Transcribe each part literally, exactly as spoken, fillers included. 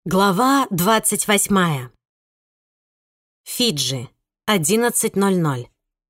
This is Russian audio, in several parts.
Глава двадцать восьмая. Фиджи, одиннадцать ноль ноль.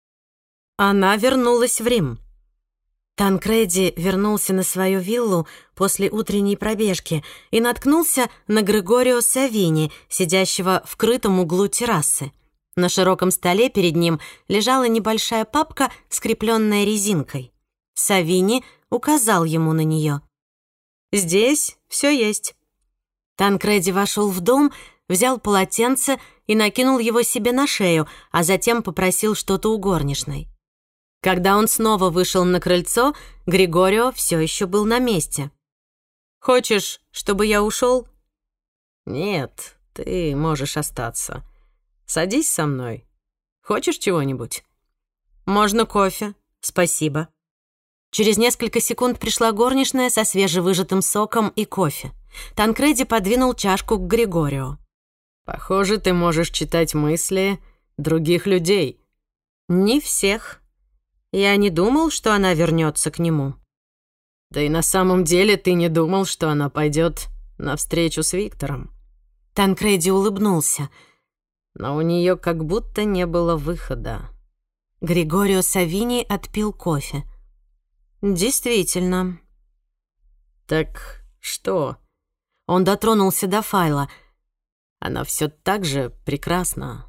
Она вернулась в Рим. Танкреди вернулся на свою виллу после утренней пробежки и наткнулся на Григорио Савини, сидящего в крытом углу террасы. На широком столе перед ним лежала небольшая папка, скрепленная резинкой. Савини указал ему на нее. «Здесь все есть». Танкреди вошел в дом, взял полотенце и накинул его себе на шею, а затем попросил что-то у горничной. Когда он снова вышел на крыльцо, Григорио все еще был на месте. «Хочешь, чтобы я ушел?» «Нет, ты можешь остаться. Садись со мной. Хочешь чего-нибудь?» «Можно кофе, спасибо». Через несколько секунд пришла горничная со свежевыжатым соком и кофе. Танкреди подвинул чашку к Григорио. «Похоже, ты можешь читать мысли других людей». «Не всех. Я не думал, что она вернется к нему». «Да и на самом деле ты не думал, что она пойдет навстречу с Виктором». Танкреди улыбнулся. «Но у нее как будто не было выхода». Григорио Савини отпил кофе. «Действительно». «Так что?» Он дотронулся до файла. «Она все так же прекрасна.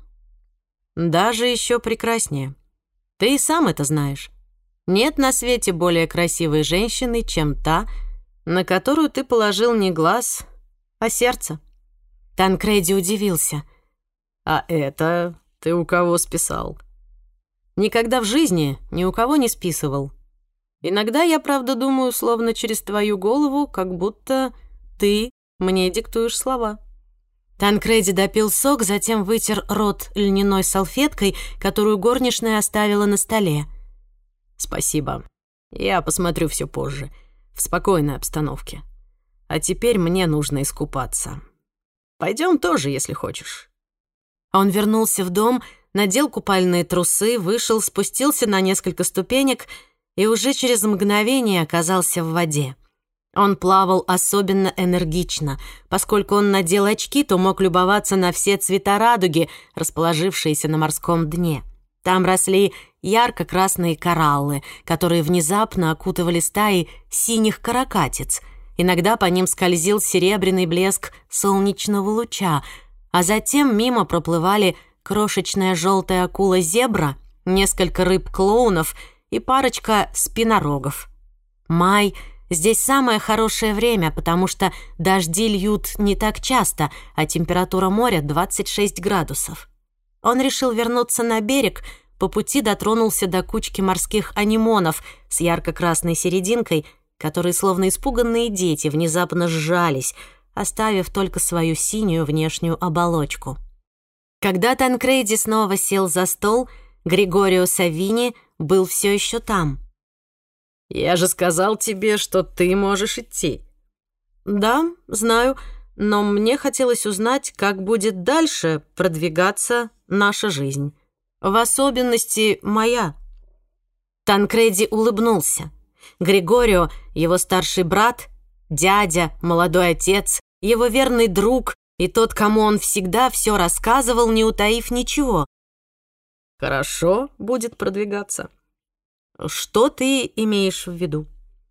Даже еще прекраснее. Ты и сам это знаешь. Нет на свете более красивой женщины, чем та, на которую ты положил не глаз, а сердце». Танкреди удивился. «А это ты у кого списал?» «Никогда в жизни ни у кого не списывал. Иногда я, правда, думаю, словно через твою голову, как будто ты мне диктуешь слова». Танкреди допил сок, затем вытер рот льняной салфеткой, которую горничная оставила на столе. «Спасибо. Я посмотрю все позже, в спокойной обстановке. А теперь мне нужно искупаться. Пойдем тоже, если хочешь». Он вернулся в дом, надел купальные трусы, вышел, спустился на несколько ступенек и уже через мгновение оказался в воде. Он плавал особенно энергично. Поскольку он надел очки, то мог любоваться на все цвета радуги, расположившиеся на морском дне. Там росли ярко-красные кораллы, которые внезапно окутывали стаи синих каракатиц. Иногда по ним скользил серебряный блеск солнечного луча, а затем мимо проплывали крошечная желтая акула-зебра, несколько рыб-клоунов и парочка спинорогов. Май — здесь самое хорошее время, потому что дожди льют не так часто, а температура моря двадцать шесть градусов. Он решил вернуться на берег, по пути дотронулся до кучки морских анимонов с ярко-красной серединкой, которые, словно испуганные дети, внезапно сжались, оставив только свою синюю внешнюю оболочку. Когда Танкреди снова сел за стол, Григорио Савини был все еще там. «Я же сказал тебе, что ты можешь идти». «Да, знаю, но мне хотелось узнать, как будет дальше продвигаться наша жизнь. В особенности моя». Танкреди улыбнулся. Григорио, его старший брат, дядя, молодой отец, его верный друг и тот, кому он всегда все рассказывал, не утаив ничего. «Хорошо будет продвигаться». «Что ты имеешь в виду?»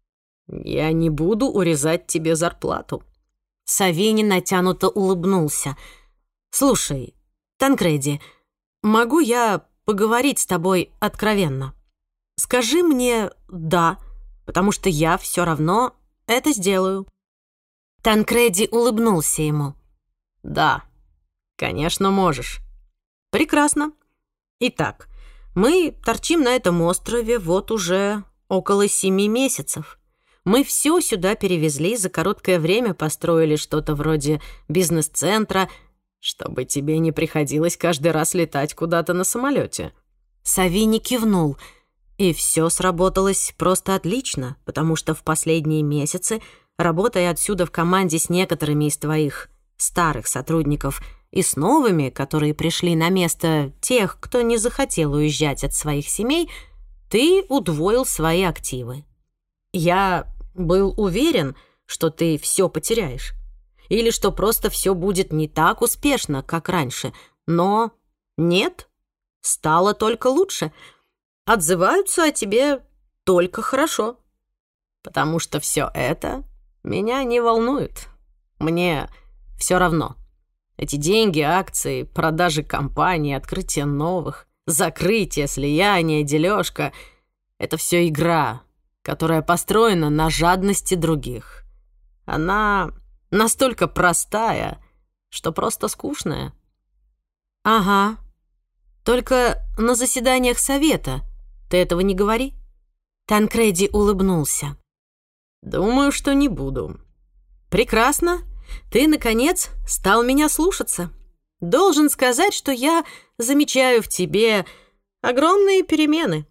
«Я не буду урезать тебе зарплату». Савини натянуто улыбнулся. «Слушай, Танкреди, могу я поговорить с тобой откровенно? Скажи мне «да», потому что я все равно это сделаю». Танкреди улыбнулся ему. «Да, конечно, можешь». «Прекрасно. Итак, мы торчим на этом острове вот уже около семи месяцев. Мы все сюда перевезли, за короткое время построили что-то вроде бизнес-центра, чтобы тебе не приходилось каждый раз летать куда-то на самолете». Савини кивнул, и все сработалось просто отлично, потому что в последние месяцы, работая отсюда в команде с некоторыми из твоих старых сотрудников и с новыми, которые пришли на место тех, кто не захотел уезжать от своих семей, ты удвоил свои активы. Я был уверен, что ты все потеряешь. или что просто все будет не так успешно, как раньше. Но нет, стало только лучше. Отзываются о тебе только хорошо. Потому что все это меня не волнует. Мне все равно. Эти деньги, акции, продажи компаний, открытие новых, закрытие, слияние, дележка — это все игра, которая построена на жадности других. Она настолько простая, что просто скучная. Ага. Только на заседаниях совета ты этого не говори. Танкреди улыбнулся. Думаю, что не буду. Прекрасно. Ты, наконец, стал меня слушаться. Должен сказать, что я замечаю в тебе огромные перемены.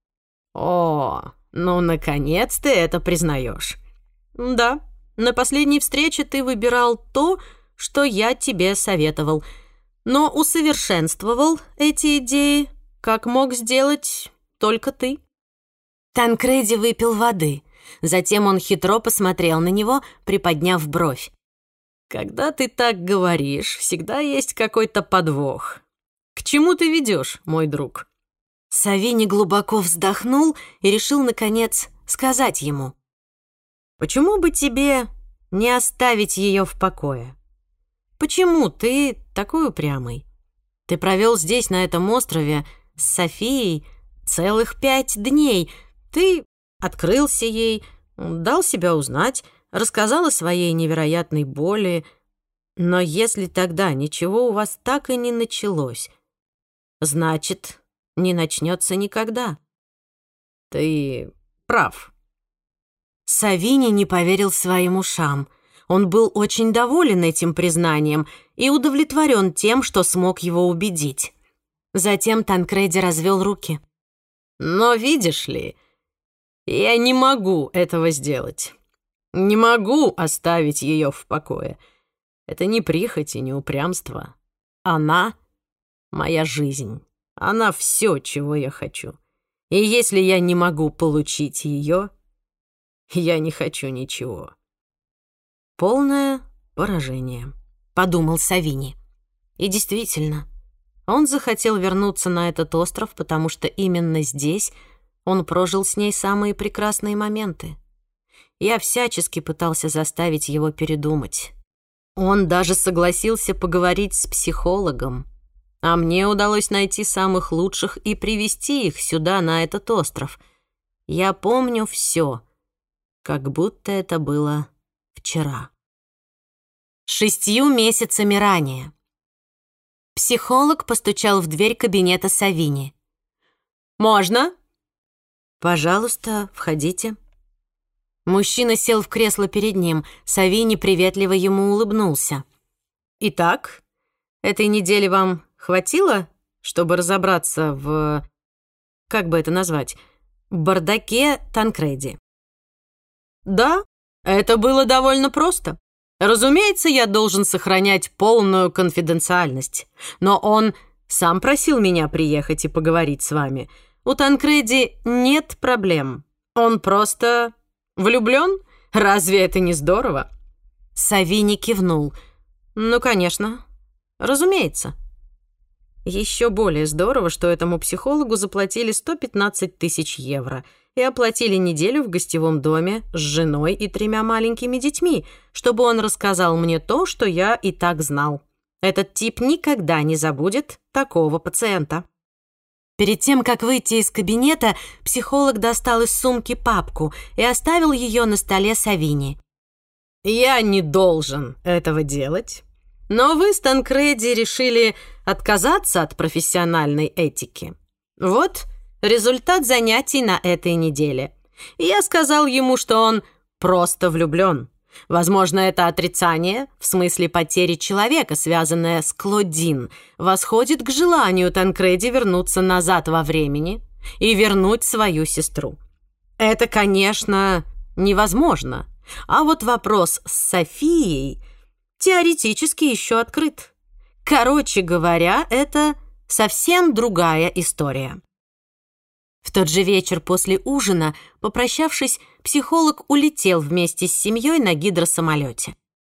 О, ну, наконец ты это признаешь. Да, на последней встрече ты выбирал то, что я тебе советовал, но усовершенствовал эти идеи, как мог сделать только ты. Танкреди выпил воды. Затем он хитро посмотрел на него, приподняв бровь. «Когда ты так говоришь, всегда есть какой-то подвох. К чему ты ведешь, мой друг?» Савини глубоко вздохнул и решил, наконец, сказать ему. «Почему бы тебе не оставить ее в покое? Почему ты такой упрямый? Ты провел здесь, на этом острове, с Софией целых пять дней. Ты открылся ей, дал себя узнать, рассказал о своей невероятной боли. Но если тогда ничего у вас так и не началось, значит, не начнется никогда. Ты прав». Савини не поверил своим ушам. Он был очень доволен этим признанием и удовлетворен тем, что смог его убедить. Затем Танкреди развел руки. «Но видишь ли, я не могу этого сделать. Не могу оставить ее в покое. Это не прихоть и не упрямство. Она — моя жизнь. Она все, чего я хочу. И если я не могу получить ее, я не хочу ничего». «Полное поражение», — подумал Савини. И действительно, он захотел вернуться на этот остров, потому что именно здесь он прожил с ней самые прекрасные моменты. Я всячески пытался заставить его передумать. Он даже согласился поговорить с психологом, а мне удалось найти самых лучших и привести их сюда, на этот остров. Я помню все, как будто это было вчера. Шестью месяцами ранее. Психолог постучал в дверь кабинета Савини. «Можно?» «Пожалуйста, входите». Мужчина сел в кресло перед ним. Савини приветливо ему улыбнулся. «Итак, этой недели вам хватило, чтобы разобраться в... как бы это назвать? Бардаке Танкреди?» «Да, это было довольно просто. Разумеется, я должен сохранять полную конфиденциальность. Но он сам просил меня приехать и поговорить с вами. У Танкреди нет проблем. Он просто влюблён? Разве это не здорово?» Савини кивнул. «Ну, конечно. Разумеется». Еще более здорово, что этому психологу заплатили сто пятнадцать тысяч евро и оплатили неделю в гостевом доме с женой и тремя маленькими детьми, чтобы он рассказал мне то, что я и так знал. Этот тип никогда не забудет такого пациента. Перед тем, как выйти из кабинета, психолог достал из сумки папку и оставил ее на столе Савини. «Я не должен этого делать, но вы с Танкреди решили отказаться от профессиональной этики. Вот результат занятий на этой неделе. Я сказал ему, что он просто влюблен. Возможно, это отрицание, в смысле потери человека, связанное с Клодин, восходит к желанию Танкреди вернуться назад во времени и вернуть свою сестру. Это, конечно, невозможно. А вот вопрос с Софией теоретически еще открыт. Короче говоря, это совсем другая история». В тот же вечер после ужина, попрощавшись, психолог улетел вместе с семьей на гидросамолете.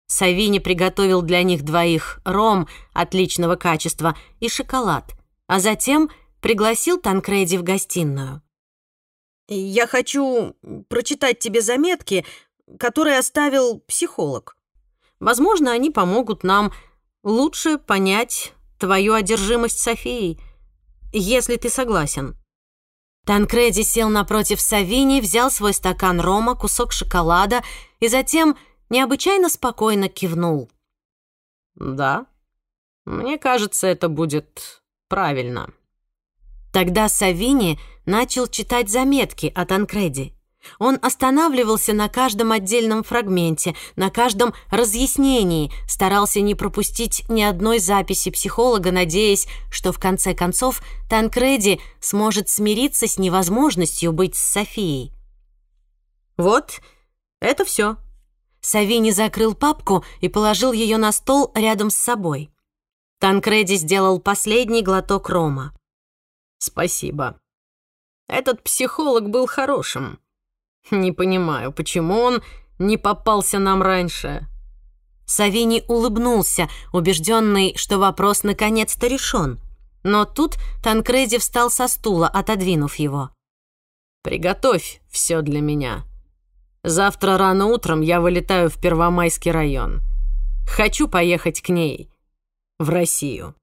Савини приготовил для них двоих ром отличного качества и шоколад, а затем пригласил Танкреди в гостиную. «Я хочу прочитать тебе заметки, которые оставил психолог. Возможно, они помогут нам лучше понять твою одержимость Софией, если ты согласен». Танкреди сел напротив Савини, взял свой стакан рома, кусок шоколада и затем необычайно спокойно кивнул. «Да, мне кажется, это будет правильно». Тогда Савини начал читать заметки о Танкреди. Он останавливался на каждом отдельном фрагменте, на каждом разъяснении, старался не пропустить ни одной записи психолога, надеясь, что в конце концов Танкреди сможет смириться с невозможностью быть с Софией. «Вот, это все». Савини закрыл папку и положил ее на стол рядом с собой. Танкреди сделал последний глоток рома. «Спасибо. Этот психолог был хорошим. Не понимаю, почему он не попался нам раньше». Савини улыбнулся, убежденный, что вопрос наконец-то решен. Но тут Танкреди встал со стула, отодвинув его. «Приготовь все для меня. Завтра рано утром я вылетаю в Первомайский район. Хочу поехать к ней в Россию».